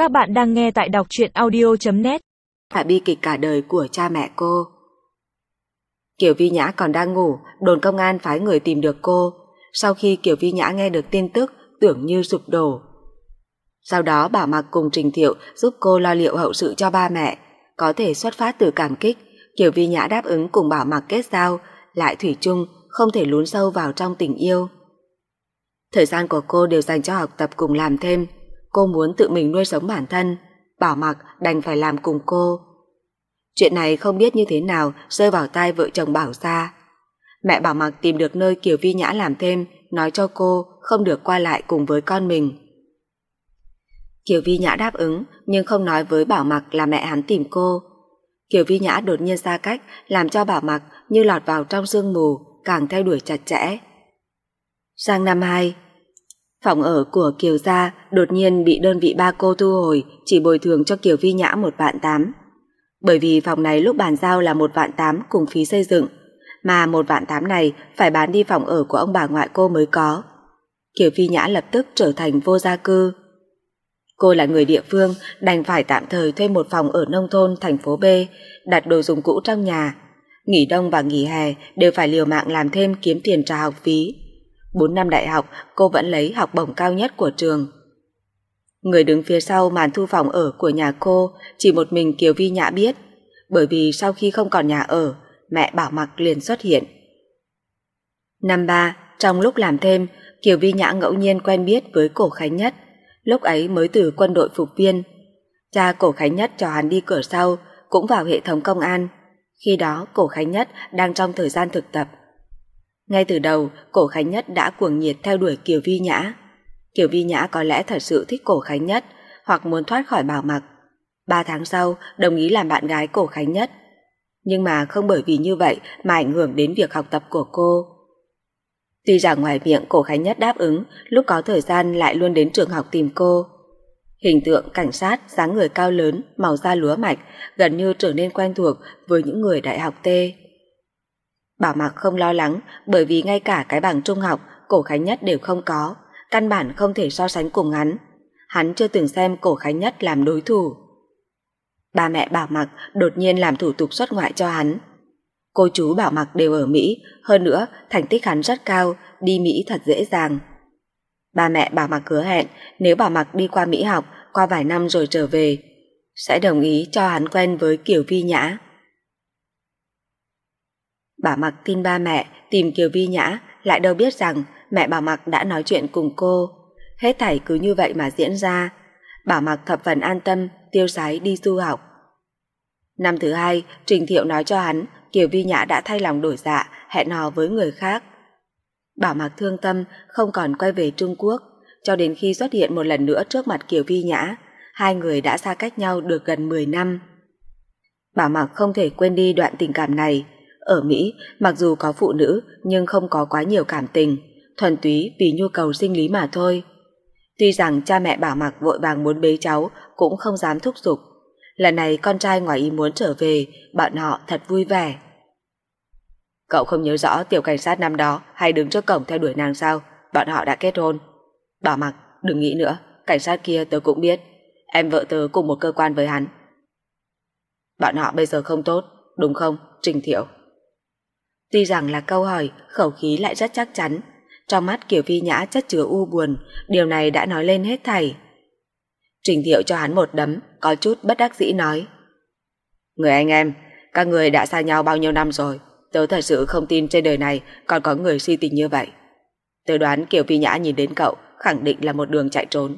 Các bạn đang nghe tại đọc truyện audio.net. Là bi kịch cả đời của cha mẹ cô. Kiều Vi Nhã còn đang ngủ, đồn công an phái người tìm được cô. Sau khi Kiều Vi Nhã nghe được tin tức, tưởng như sụp đổ. Sau đó Bảo Mặc cùng Trình Thiệu giúp cô lo liệu hậu sự cho ba mẹ. Có thể xuất phát từ cảm kích, Kiều Vi Nhã đáp ứng cùng Bảo Mặc kết giao, lại thủy chung không thể lún sâu vào trong tình yêu. Thời gian của cô đều dành cho học tập cùng làm thêm. Cô muốn tự mình nuôi sống bản thân, Bảo Mặc đành phải làm cùng cô. Chuyện này không biết như thế nào rơi vào tai vợ chồng Bảo gia. Mẹ Bảo Mặc tìm được nơi Kiều Vi Nhã làm thêm, nói cho cô không được qua lại cùng với con mình. Kiều Vi Nhã đáp ứng nhưng không nói với Bảo Mặc là mẹ hắn tìm cô. Kiều Vi Nhã đột nhiên xa cách làm cho Bảo Mặc như lọt vào trong sương mù, càng theo đuổi chặt chẽ. Sang năm 2, phòng ở của Kiều gia đột nhiên bị đơn vị ba cô thu hồi, chỉ bồi thường cho Kiều Vi Nhã 1.800.000. Bởi vì phòng này lúc bàn giao là 1.800.000 cùng phí xây dựng, mà 1.800.000 này phải bán đi phòng ở của ông bà ngoại cô mới có. Kiều Vi Nhã lập tức trở thành vô gia cư. Cô là người địa phương, đành phải tạm thời thuê một phòng ở nông thôn thành phố B, đặt đồ dùng cũ trong nhà. Nghỉ đông và nghỉ hè đều phải liều mạng làm thêm kiếm tiền trả học phí. 4 năm đại học cô vẫn lấy học bổng cao nhất của trường. Người đứng phía sau màn thu phòng ở của nhà cô chỉ một mình Kiều Vi Nhã biết, bởi vì sau khi không còn nhà ở, mẹ Bảo Mặc liền xuất hiện. Năm 3, trong lúc làm thêm, Kiều Vi Nhã ngẫu nhiên quen biết với Cổ Khánh Nhất, lúc ấy mới từ quân đội phục viên. Cha Cổ Khánh Nhất cho hắn đi cửa sau, cũng vào hệ thống công an. Khi đó Cổ Khánh Nhất đang trong thời gian thực tập. Ngay từ đầu, Cổ Khánh Nhất đã cuồng nhiệt theo đuổi Kiều Vi Nhã. Kiều Vi Nhã có lẽ thật sự thích Cổ Khánh Nhất, hoặc muốn thoát khỏi Bảo Mặc. 3 tháng sau, đồng ý làm bạn gái Cổ Khánh Nhất. Nhưng mà không bởi vì như vậy mà ảnh hưởng đến việc học tập của cô. Tuy rằng ngoài miệng Cổ Khánh Nhất đáp ứng, lúc có thời gian lại luôn đến trường học tìm cô. Hình tượng cảnh sát, dáng người cao lớn, màu da lúa mạch, gần như trở nên quen thuộc với những người đại học T. Bảo Mặc không lo lắng, bởi vì ngay cả cái bằng trung học Cổ Khánh Nhất đều không có, căn bản không thể so sánh cùng hắn. Hắn chưa từng xem Cổ Khánh Nhất làm đối thủ. Ba mẹ Bảo Mặc đột nhiên làm thủ tục xuất ngoại cho hắn. Cô chú Bảo Mặc đều ở Mỹ, hơn nữa thành tích hắn rất cao, đi Mỹ thật dễ dàng. Ba mẹ Bảo Mặc hứa hẹn nếu Bảo Mặc đi qua Mỹ học, qua vài năm rồi trở về, sẽ đồng ý cho hắn quen với Kiều Vi Nhã. Bảo Mặc tin ba mẹ tìm Kiều Vi Nhã, lại đâu biết rằng mẹ Bảo Mặc đã nói chuyện cùng cô. Hết thảy cứ như vậy mà diễn ra. Bảo Mặc thập phần an tâm, tiêu sái đi du học. Năm thứ 2, Trình Thiệu nói cho hắn Kiều Vi Nhã đã thay lòng đổi dạ, hẹn hò với người khác. Bảo Mặc thương tâm, không còn quay về Trung Quốc, cho đến khi xuất hiện một lần nữa trước mặt Kiều Vi Nhã, hai người đã xa cách nhau được gần 10 năm. Bảo Mặc không thể quên đi đoạn tình cảm này. Ở Mỹ, mặc dù có phụ nữ nhưng không có quá nhiều cảm tình, thuần túy vì nhu cầu sinh lý mà thôi. Tuy rằng cha mẹ Bảo Mặc vội vàng muốn bế cháu cũng không dám thúc giục. Lần này con trai ngoài ý muốn trở về, bọn họ thật vui vẻ. Cậu không nhớ rõ tiểu cảnh sát năm đó hay đứng trước cổng theo đuổi nàng sao? Bọn họ đã kết hôn. Bảo Mặc, đừng nghĩ nữa, cảnh sát kia tớ cũng biết. Em vợ tớ cùng một cơ quan với hắn. Bọn họ bây giờ không tốt, đúng không, Trình Thiệu? Tuy rằng là câu hỏi, khẩu khí lại rất chắc chắn. Trong mắt Kiều Vi Nhã chất chứa u buồn, điều này đã nói lên hết thảy. Trình Thiệu cho hắn một đấm, có chút bất đắc dĩ nói: Người anh em, các người đã xa nhau bao nhiêu năm rồi, tớ thật sự không tin trên đời này còn có người si tình như vậy. Tớ đoán Kiều Vi Nhã nhìn đến cậu khẳng định là một đường chạy trốn.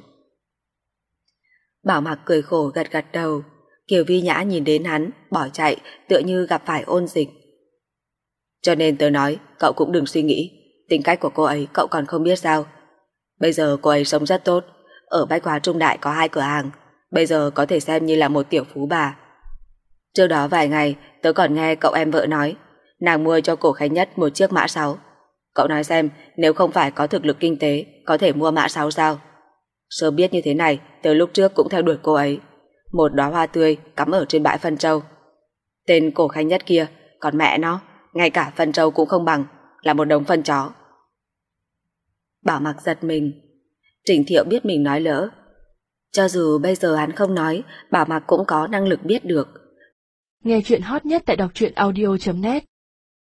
Bảo Mặc cười khổ gật gật đầu. Kiều Vi Nhã nhìn đến hắn, bỏ chạy, tựa như gặp phải ôn dịch. Cho nên tớ nói, cậu cũng đừng suy nghĩ, tính cách của cô ấy cậu còn không biết sao. Bây giờ cô ấy sống rất tốt, ở Bách Hóa Trung Đại có 2 cửa hàng, bây giờ có thể xem như là một tiểu phú bà. Trước đó vài ngày, tớ còn nghe cậu em vợ nói, nàng mua cho Cổ Khánh Nhất một chiếc Mã 6. Cậu nói xem, nếu không phải có thực lực kinh tế, có thể mua Mã 6 sao? Sớm biết như thế này, từ lúc trước cũng theo đuổi cô ấy. Một đóa hoa tươi cắm ở trên bãi phân trâu. Tên Cổ Khánh Nhất kia, còn mẹ nó, ngay cả phân trâu cũng không bằng, là một đống phân chó. Bảo Mặc giật mình. Trình Thiệu biết mình nói lỡ. Cho dù bây giờ hắn không nói, Bảo Mặc cũng có năng lực biết được. Nghe chuyện hot nhất tại đọc truyện audio.net